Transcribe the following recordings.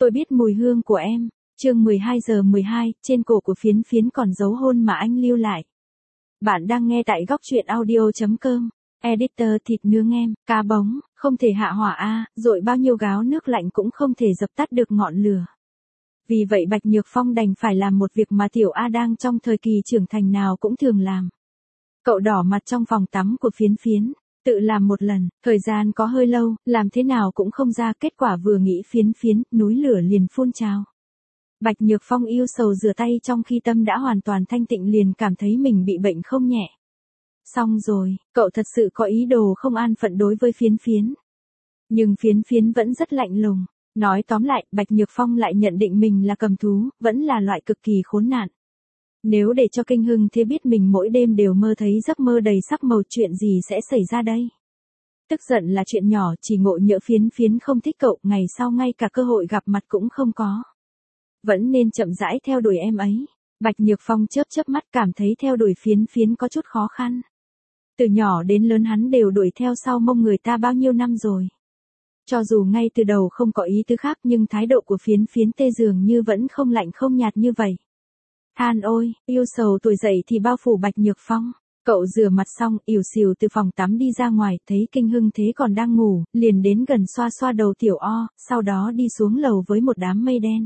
Tôi biết mùi hương của em. Chương 12:12, trên cổ của Phiến Phiến còn dấu hôn mà anh lưu lại. Bạn đang nghe tại góc truyện audio.com. Editor thịt nướng em, cá bống, không thể hạ hỏa a, dội bao nhiêu gáo nước lạnh cũng không thể dập tắt được ngọn lửa. Vì vậy Bạch Nhược Phong đành phải làm một việc mà Tiểu A đang trong thời kỳ trưởng thành nào cũng thường làm. Cậu đỏ mặt trong phòng tắm của Phiến Phiến, tự làm một lần, thời gian có hơi lâu, làm thế nào cũng không ra, kết quả vừa nghĩ Phiến Phiến, núi lửa liền phun trào. Bạch Nhược Phong yêu sầu rửa tay trong khi tâm đã hoàn toàn thanh tịnh, liền cảm thấy mình bị bệnh không nhẹ. Xong rồi, cậu thật sự có ý đồ không an phận đối với Phiến Phiến. Nhưng Phiến Phiến vẫn rất lạnh lùng. Nói tóm lại, Bạch Nhược Phong lại nhận định mình là cầm thú, vẫn là loại cực kỳ khốn nạn. Nếu để cho Kinh Hưng Thế biết mình mỗi đêm đều mơ thấy giấc mơ đầy sắc màu, chuyện gì sẽ xảy ra đây? Tức giận là chuyện nhỏ, chỉ ngộ nhỡ Phiến Phiến không thích cậu, ngày sau ngay cả cơ hội gặp mặt cũng không có. Vẫn nên chậm rãi theo đuổi em ấy. Bạch Nhược Phong chớp mắt cảm thấy theo đuổi Phiến Phiến có chút khó khăn. Từ nhỏ đến lớn hắn đều đuổi theo sau mông người ta bao nhiêu năm rồi. Cho dù ngay từ đầu không có ý tứ khác, nhưng thái độ của Phiến Phiến tê dường như vẫn không lạnh không nhạt như vậy. Than ôi, yêu sầu tuổi dậy thì bao phủ Bạch Nhược Phong. Cậu rửa mặt xong, ỉu xìu từ phòng tắm đi ra ngoài, thấy Kinh Hưng Thế còn đang ngủ, liền đến gần xoa xoa đầu Tiểu O, sau đó đi xuống lầu với một đám mây đen.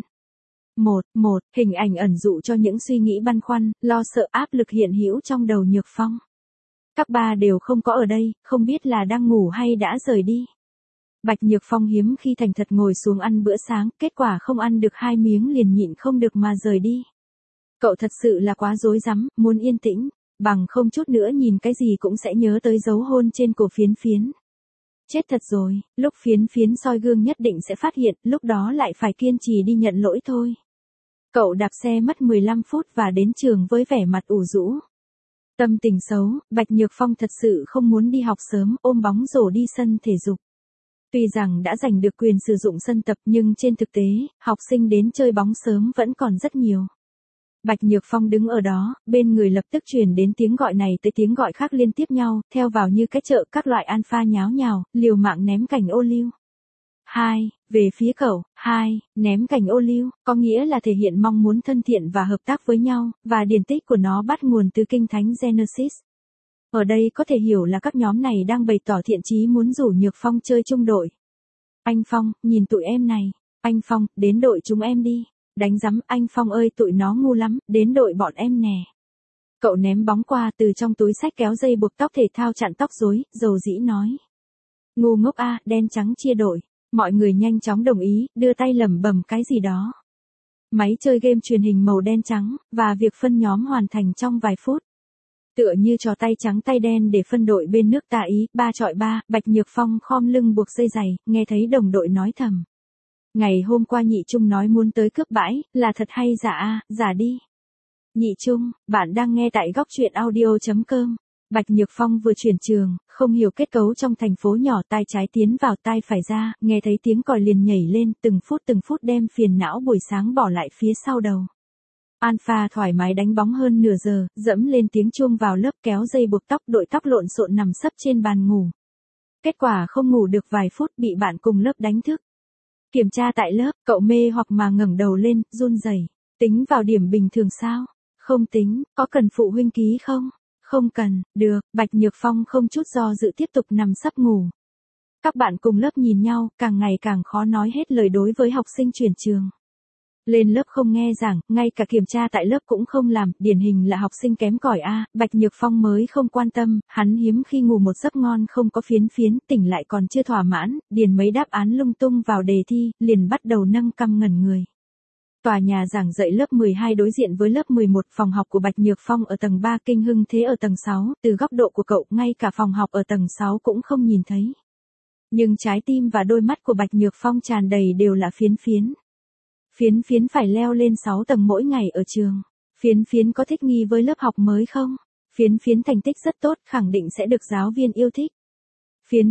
Hình ảnh ẩn dụ cho những suy nghĩ băn khoăn, lo sợ, áp lực hiện hữu trong đầu Nhược Phong. Các ba đều không có ở đây, không biết là đang ngủ hay đã rời đi. Bạch Nhược Phong hiếm khi thành thật ngồi xuống ăn bữa sáng, kết quả không ăn được 2 miếng liền nhịn không được mà rời đi. Cậu thật sự là quá rối rắm, muốn yên tĩnh, bằng không chút nữa nhìn cái gì cũng sẽ nhớ tới dấu hôn trên cổ Phiến Phiến. Chết thật rồi, lúc Phiến Phiến soi gương nhất định sẽ phát hiện, lúc đó lại phải kiên trì đi nhận lỗi thôi. Cậu đạp xe mất 15 phút và đến trường với vẻ mặt ủ rũ. Tâm tình xấu, Bạch Nhược Phong thật sự không muốn đi học sớm, ôm bóng rổ đi sân thể dục. Tuy rằng đã giành được quyền sử dụng sân tập nhưng trên thực tế, học sinh đến chơi bóng sớm vẫn còn rất nhiều. Bạch Nhược Phong đứng ở đó, bên người lập tức truyền đến tiếng gọi này tới tiếng gọi khác liên tiếp nhau, theo vào như cái chợ, các loại alpha nháo nhào, liều mạng ném cành ô liu. Về phía cậu, ném cành ô liu, có nghĩa là thể hiện mong muốn thân thiện và hợp tác với nhau, và điển tích của nó bắt nguồn từ Kinh Thánh Genesis. Ở đây có thể hiểu là các nhóm này đang bày tỏ thiện chí muốn rủ Nhược Phong chơi chung đội. Anh Phong, nhìn tụi em này. Anh Phong, đến đội chúng em đi. Đánh rắm, anh Phong ơi, tụi nó ngu lắm, đến đội bọn em nè. Cậu ném bóng qua, từ trong túi xách kéo dây buộc tóc thể thao chặn tóc rối, dầu dĩ nói. Ngu ngốc a, đen trắng chia đội. Mọi người nhanh chóng đồng ý, đưa tay lẩm bẩm cái gì đó. Máy chơi game truyền hình màu đen trắng, và việc phân nhóm hoàn thành trong vài phút. Tựa như trò tay trắng tay đen để phân đội bên nước ta Ý, 3 chọi 3, Bạch Nhược Phong khom lưng buộc dây giày, nghe thấy đồng đội nói thầm. Ngày hôm qua Nhị Trung nói muốn tới cướp bãi, là thật hay giả a, giả đi. Nhị Trung, bạn đang nghe tại góc truyện audio.com. Bạch Nhược Phong vừa chuyển trường, không hiểu kết cấu trong thành phố nhỏ, tai trái tiến vào tai phải ra, nghe thấy tiếng còi liền nhảy lên, từng phút đem phiền não buổi sáng bỏ lại phía sau đầu. Alpha thoải mái đánh bóng hơn nửa giờ, dẫm lên tiếng chuông vào lớp, kéo dây buộc tóc, đội tóc lộn xộn nằm sấp trên bàn ngủ. Kết quả không ngủ được vài phút bị bạn cùng lớp đánh thức. Kiểm tra tại lớp, cậu mê hoặc mà ngẩng đầu lên, run rẩy. Tính vào điểm bình thường sao? Không tính, có cần phụ huynh ký không? Không cần, được, Bạch Nhược Phong không chút do dự tiếp tục nằm sấp ngủ. Các bạn cùng lớp nhìn nhau, càng ngày càng khó nói hết lời đối với học sinh chuyển trường. Lên lớp không nghe giảng, ngay cả kiểm tra tại lớp cũng không làm, điển hình là học sinh kém cỏi a. Bạch Nhược Phong mới không quan tâm, hắn hiếm khi ngủ một giấc ngon không có Phiến Phiến, tỉnh lại còn chưa thỏa mãn, điền mấy đáp án lung tung vào đề thi, liền bắt đầu nâng cằm ngẩn người. Tòa nhà giảng dạy lớp 12 đối diện với lớp 11, phòng học của Bạch Nhược Phong ở tầng 3, Kinh Hưng Thế ở tầng 6, từ góc độ của cậu, ngay cả phòng học ở tầng 6 cũng không nhìn thấy. Nhưng trái tim và đôi mắt của Bạch Nhược Phong tràn đầy đều là Phiến Phiến. Phiến Phiến phải leo lên 6 tầng mỗi ngày ở trường. Phiến Phiến có thích nghi với lớp học mới không? Phiến Phiến thành tích rất tốt, khẳng định sẽ được giáo viên yêu thích. Phiến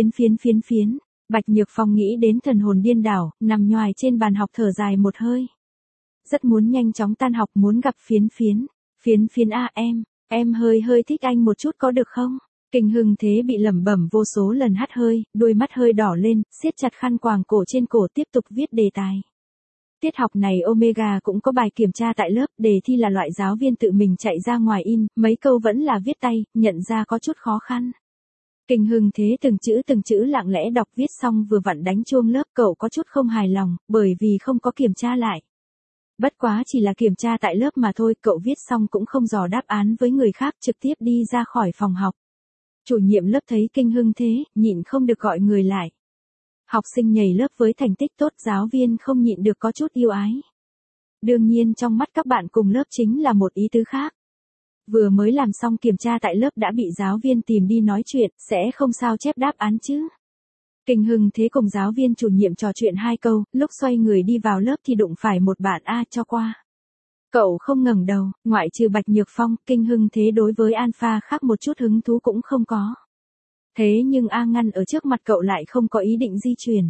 Phiến. Bạch Nhược Phong nghĩ đến thần hồn điên đảo, nằm nhoài trên bàn học thở dài một hơi. Rất muốn nhanh chóng tan học, muốn gặp Phiến Phiến. Phiến Phiến a, em hơi thích anh một chút có được không? Kinh Hưng Thế bị lẩm bẩm vô số lần hắt hơi, đôi mắt hơi đỏ lên, siết chặt khăn quàng cổ trên cổ tiếp tục viết đề tài. Tiết học này Omega cũng có bài kiểm tra tại lớp, đề thi là loại giáo viên tự mình chạy ra ngoài in, mấy câu vẫn là viết tay, nhận ra có chút khó khăn. Kinh Hưng Thế từng chữ lặng lẽ đọc viết xong vừa vặn đánh chuông lớp, cậu có chút không hài lòng, bởi vì không có kiểm tra lại. Bất quá chỉ là kiểm tra tại lớp mà thôi, cậu viết xong cũng không dò đáp án với người khác, trực tiếp đi ra khỏi phòng học. Chủ nhiệm lớp thấy Kinh Hưng Thế, nhịn không được gọi người lại. Học sinh nhảy lớp với thành tích tốt, giáo viên không nhịn được có chút yêu ái. Đương nhiên trong mắt các bạn cùng lớp chính là một ý tứ khác. Vừa mới làm xong kiểm tra tại lớp đã bị giáo viên tìm đi nói chuyện, sẽ không sao chép đáp án chứ. Kinh Hưng Thế cùng giáo viên chủ nhiệm trò chuyện 2 câu, lúc xoay người đi vào lớp thì đụng phải một bạn A cho qua. Cậu không ngẩng đầu, ngoại trừ Bạch Nhược Phong, Kinh Hưng Thế đối với Alpha khác một chút hứng thú cũng không có. Thế nhưng A ngăn ở trước mặt cậu lại không có ý định di chuyển.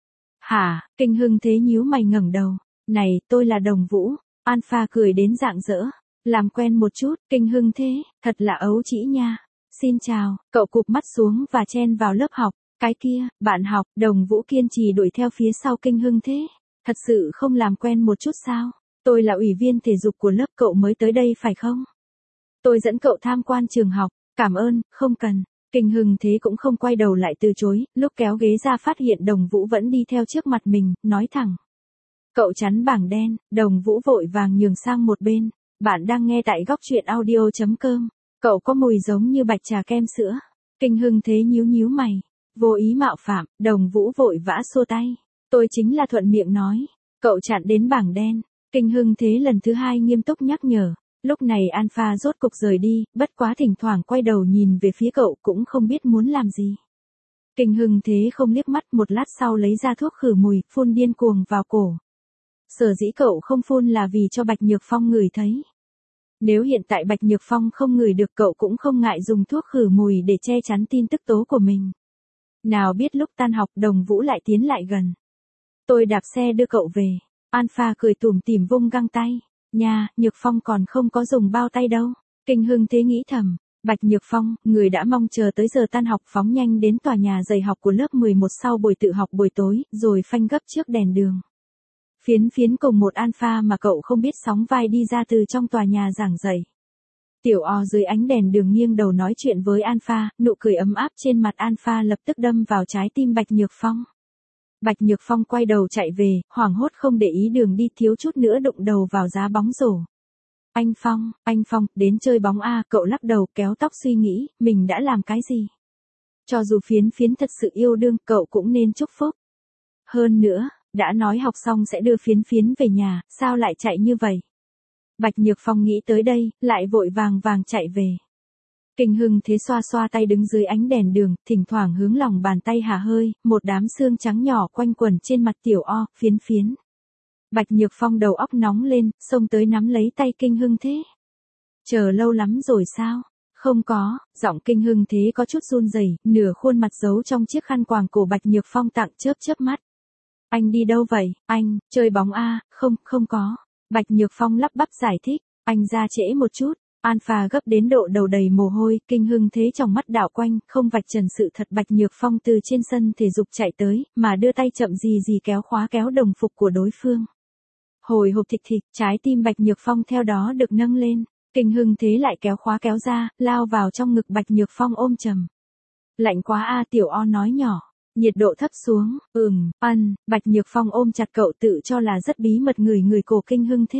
Hả? Kinh Hưng Thế nhíu mày ngẩng đầu. Này, tôi là Đồng Vũ. Alpha cười đến rạng rỡ. Làm quen một chút, Kinh Hưng Thế, thật là ấu trĩ nha. Xin chào, cậu cụp mắt xuống và chen vào lớp học. Cái kia, bạn học, Đồng Vũ kiên trì đuổi theo phía sau Kinh Hưng Thế. Thật sự không làm quen một chút sao? Tôi là ủy viên thể dục của lớp, cậu mới tới đây phải không? Tôi dẫn cậu tham quan trường học. Cảm ơn, không cần. Kinh Hưng Thế cũng không quay đầu lại từ chối, lúc kéo ghế ra phát hiện Đồng Vũ vẫn đi theo trước mặt mình, nói thẳng. Cậu chắn bảng đen, Đồng Vũ vội vàng nhường sang một bên. Bạn đang nghe tại góc truyện audio.com. Cậu có mùi giống như bạch trà kem sữa. Kinh Hưng Thế nhíu mày. Vô ý mạo phạm, Đồng Vũ vội vã xua tay. Tôi chính là thuận miệng nói. Cậu chặn đến bảng đen. Kinh Hưng Thế lần thứ 2 nghiêm túc nhắc nhở. Lúc này Alpha rốt cục rời đi, bất quá thỉnh thoảng quay đầu nhìn về phía cậu cũng không biết muốn làm gì. Kinh Hưng Thế không liếc mắt, một lát sau lấy ra thuốc khử mùi, phun điên cuồng vào cổ. Sở dĩ cậu không phun là vì cho Bạch Nhược Phong ngửi thấy. Nếu hiện tại Bạch Nhược Phong không ngửi được cậu cũng không ngại dùng thuốc khử mùi để che chắn tin tức tố của mình. Nào biết lúc tan học Đồng Vũ lại tiến lại gần. Tôi đạp xe đưa cậu về. Alpha cười tủm tỉm vung găng tay. Nha, Nhược Phong còn không có dùng bao tay đâu. Kinh Hưng Thế nghĩ thầm. Bạch Nhược Phong, người đã mong chờ tới giờ tan học phóng nhanh đến tòa nhà dạy học của lớp 11 sau buổi tự học buổi tối, rồi phanh gấp trước đèn đường. Phiến cùng một Alpha mà cậu không biết sóng vai đi ra từ trong tòa nhà giảng dạy. Tiểu O dưới ánh đèn đường nghiêng đầu nói chuyện với Alpha, nụ cười ấm áp trên mặt Alpha lập tức đâm vào trái tim Bạch Nhược Phong. Bạch Nhược Phong quay đầu chạy về, hoảng hốt không để ý đường đi, thiếu chút nữa đụng đầu vào giá bóng rổ. Anh Phong, đến chơi bóng a, cậu lắc đầu kéo tóc suy nghĩ, mình đã làm cái gì? Cho dù Phiến thật sự yêu đương, cậu cũng nên chúc phúc. Hơn nữa, đã nói học xong sẽ đưa Phiến về nhà, sao lại chạy như vậy? Bạch Nhược Phong nghĩ tới đây, lại vội vàng chạy về. Kinh Hưng Thế xoa xoa tay đứng dưới ánh đèn đường, thỉnh thoảng hướng lòng bàn tay hà hơi, một đám xương trắng nhỏ quanh quẩn trên mặt Tiểu O, Phiến. Bạch Nhược Phong đầu óc nóng lên, xông tới nắm lấy tay Kinh Hưng Thế. Chờ lâu lắm rồi sao? Không có, giọng Kinh Hưng Thế có chút run rẩy, nửa khuôn mặt giấu trong chiếc khăn quàng cổ Bạch Nhược Phong tặng, chớp mắt. Anh đi đâu vậy? Anh, chơi bóng a? Không có. Bạch Nhược Phong lắp bắp giải thích, anh ra trễ một chút. Alpha gấp đến độ đầu đầy mồ hôi, Kinh Hưng Thế trong mắt đảo quanh, không vạch trần sự thật. Bạch Nhược Phong từ trên sân thể dục chạy tới, mà đưa tay chậm gì kéo khóa kéo đồng phục của đối phương. Hồi hộp thịch, trái tim Bạch Nhược Phong theo đó được nâng lên. Kinh Hưng Thế lại kéo khóa kéo ra, lao vào trong ngực Bạch Nhược Phong ôm chầm. Lạnh quá a, Tiểu O nói nhỏ. Nhiệt độ thấp xuống, Bạch Nhược Phong ôm chặt cậu tự cho là rất bí mật người cổ Kinh Hưng Thế.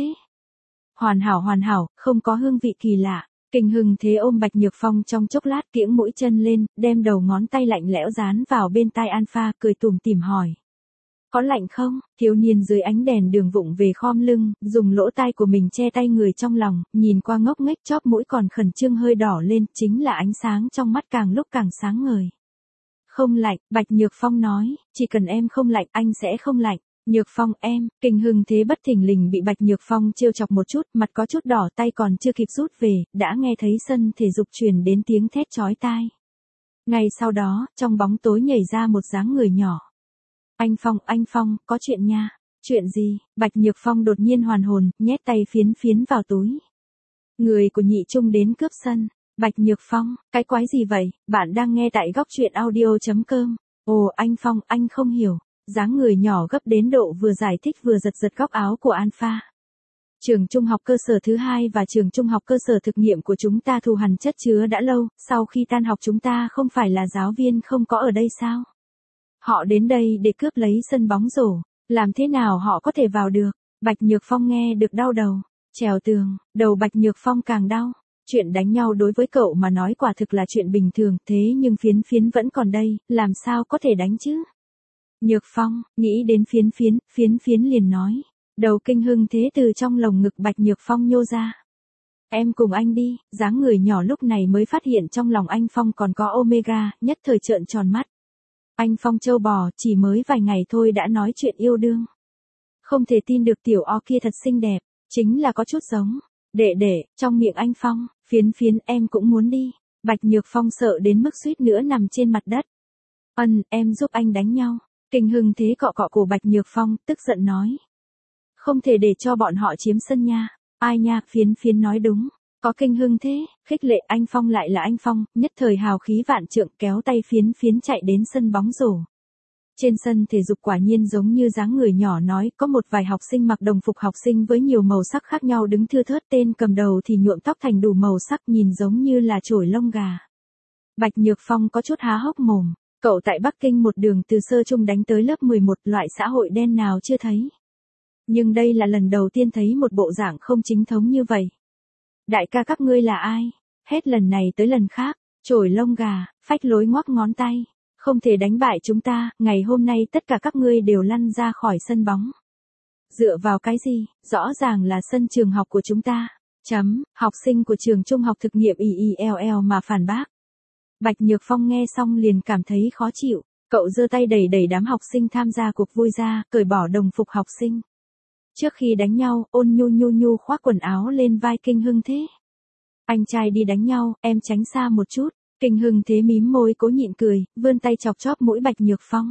Hoàn hảo, không có hương vị kỳ lạ. Kinh Hưng Thế ôm Bạch Nhược Phong trong chốc lát, kiễng mũi chân lên, đem đầu ngón tay lạnh lẽo dán vào bên tai Alpha, cười tủm tỉm hỏi. Có lạnh không? Thiếu niên dưới ánh đèn đường vụng về khom lưng, dùng lỗ tai của mình che tay người trong lòng, nhìn qua ngốc nghếch, chóp mũi còn khẩn trương hơi đỏ lên, chính là ánh sáng trong mắt càng lúc càng sáng ngời. Không lạnh, Bạch Nhược Phong nói, chỉ cần em không lạnh anh sẽ không lạnh. Nhược Phong em, Kinh Hưng Thế bất thình lình bị Bạch Nhược Phong trêu chọc một chút, mặt có chút đỏ, tay còn chưa kịp rút về, đã nghe thấy sân thể dục truyền đến tiếng thét chói tai. Ngay sau đó, trong bóng tối nhảy ra một dáng người nhỏ. Anh Phong, có chuyện nha. Chuyện gì? Bạch Nhược Phong đột nhiên hoàn hồn, nhét tay Phiến vào túi. Người của Nhị Trung đến cướp sân. Bạch Nhược Phong, cái quái gì vậy? Bạn đang nghe tại góc truyện audio.com. Ồ anh Phong, anh không hiểu. dáng người nhỏ gấp đến độ vừa giải thích vừa giật giật góc áo của Alpha. Trường trung học cơ sở thứ hai và trường trung học cơ sở thực nghiệm của chúng ta thù hằn chất chứa đã lâu, sau khi tan học chúng ta không phải là giáo viên không có ở đây sao? Họ đến đây để cướp lấy sân bóng rổ, làm thế nào họ có thể vào được? Bạch Nhược Phong nghe được đau đầu, trèo tường, đầu Bạch Nhược Phong càng đau. Chuyện đánh nhau đối với cậu mà nói quả thực là chuyện bình thường, thế nhưng Phiến Phiến vẫn còn đây, làm sao có thể đánh chứ? Nhược Phong, nghĩ đến Phiến Phiến liền nói. Đầu Kinh Hưng Thế từ trong lồng ngực Bạch Nhược Phong nhô ra. Em cùng anh đi, dáng người nhỏ lúc này mới phát hiện trong lòng anh Phong còn có Omega, nhất thời trợn tròn mắt. Anh Phong trâu bò, chỉ mới vài ngày thôi đã nói chuyện yêu đương. Không thể tin được tiểu O kia thật xinh đẹp, chính là có chút giống. Đệ, trong miệng anh Phong, Phiến em cũng muốn đi. Bạch Nhược Phong sợ đến mức suýt nữa nằm trên mặt đất. Em giúp anh đánh nhau. Kinh Hưng Thế cọ cọ cổ Bạch Nhược Phong, tức giận nói. Không thể để cho bọn họ chiếm sân nha. Ai nha, Phiến nói đúng. Có Kinh Hưng Thế, khích lệ anh Phong lại là anh Phong, nhất thời hào khí vạn trượng kéo tay Phiến chạy đến sân bóng rổ. Trên sân thể dục quả nhiên giống như dáng người nhỏ nói, có một vài học sinh mặc đồng phục học sinh với nhiều màu sắc khác nhau đứng thưa thớt, tên cầm đầu thì nhuộm tóc thành đủ màu sắc nhìn giống như là chổi lông gà. Bạch Nhược Phong có chút há hốc mồm, cậu tại Bắc Kinh một đường từ sơ trung đánh tới lớp 11, loại xã hội đen nào chưa thấy. Nhưng đây là lần đầu tiên thấy một bộ dạng không chính thống như vậy. Đại ca các ngươi là ai? Hết lần này tới lần khác, chổi lông gà, phách lối ngoắc ngón tay. Không thể đánh bại chúng ta, ngày hôm nay tất cả các ngươi đều lăn ra khỏi sân bóng. Dựa vào cái gì, rõ ràng là sân trường học của chúng ta. Học sinh của trường trung học thực nghiệm IILL mà phản bác. Bạch Nhược Phong nghe xong liền cảm thấy khó chịu, cậu giơ tay đẩy đám học sinh tham gia cuộc vui ra, cởi bỏ đồng phục học sinh. Trước khi đánh nhau, Ôn Nhu khoác quần áo lên vai Kinh Hưng Thế. Anh trai đi đánh nhau, em tránh xa một chút. Kinh Hưng Thế mím môi cố nhịn cười, vươn tay chọc chóp mũi Bạch Nhược Phong.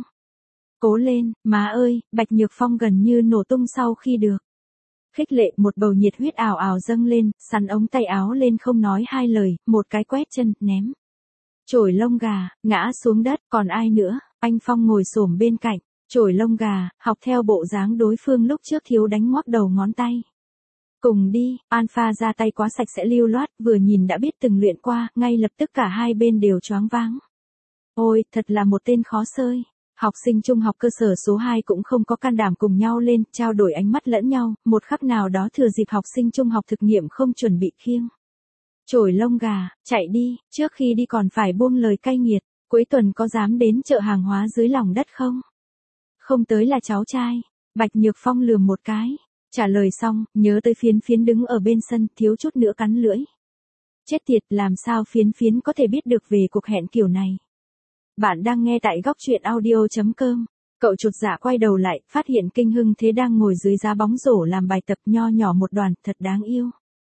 Cố lên, má ơi, Bạch Nhược Phong gần như nổ tung sau khi được. Khích lệ, một bầu nhiệt huyết ào ào dâng lên, sắn ống tay áo lên không nói hai lời, một cái quét chân, ném. Chổi lông gà, ngã xuống đất, còn ai nữa? Anh Phong ngồi xổm bên cạnh, chổi lông gà, học theo bộ dáng đối phương lúc trước thiếu đánh ngoắc đầu ngón tay. Cùng đi, Alpha ra tay quá sạch sẽ lưu loát, vừa nhìn đã biết từng luyện qua, ngay lập tức cả hai bên đều choáng váng. Ôi, thật là một tên khó xơi. Học sinh trung học cơ sở số 2 cũng không có can đảm cùng nhau lên, trao đổi ánh mắt lẫn nhau, một khắc nào đó thừa dịp học sinh trung học thực nghiệm không chuẩn bị khiêng. Chổi lông gà, chạy đi, trước khi đi còn phải buông lời cay nghiệt, cuối tuần có dám đến chợ hàng hóa dưới lòng đất không? Không tới là cháu trai. Bạch Nhược Phong lườm một cái. Trả lời xong, nhớ tới Phiến đứng ở bên sân, thiếu chút nữa cắn lưỡi. Chết tiệt, làm sao Phiến có thể biết được về cuộc hẹn kiểu này? Bạn đang nghe tại góc truyện audio.com. Cậu chột dạ quay đầu lại, phát hiện Kinh Hưng Thế đang ngồi dưới giá bóng rổ làm bài tập nho nhỏ một đoàn, thật đáng yêu.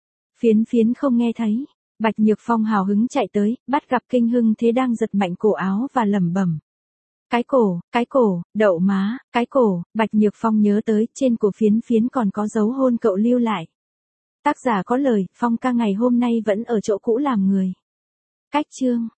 Phiến không nghe thấy. Bạch Nhược Phong hào hứng chạy tới, bắt gặp Kinh Hưng Thế đang giật mạnh cổ áo và lẩm bẩm. Cái cổ, đậu má, cái cổ, Bạch Nhược Phong nhớ tới, trên cổ Phiến còn có dấu hôn cậu lưu lại. Tác giả có lời, Phong ca ngày hôm nay vẫn ở chỗ cũ làm người. Cách chương.